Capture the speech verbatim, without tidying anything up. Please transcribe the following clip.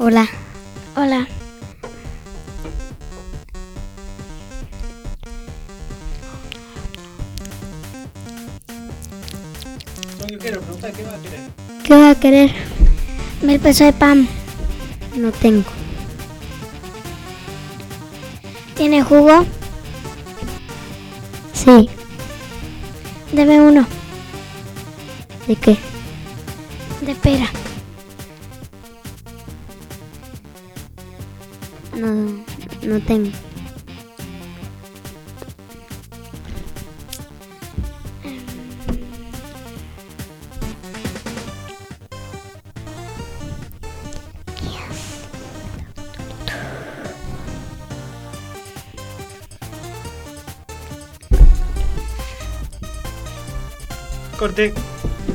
Hola. Hola. No, yo quiero preguntar, ¿qué va a querer? ¿Qué va a querer? Mil pesos de pan. No tengo. ¿Tiene jugo? Sí. Deme uno. ¿De qué? De pera. No, no tengo. Corte.